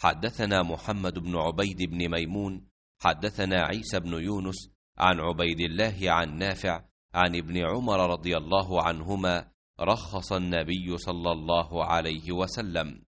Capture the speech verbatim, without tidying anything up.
حدثنا محمد بن عبيد بن ميمون حدثنا عيسى بن يونس عن عبيد الله عن نافع عن ابن عمر رضي الله عنهما رخص النبي صلى الله عليه وسلم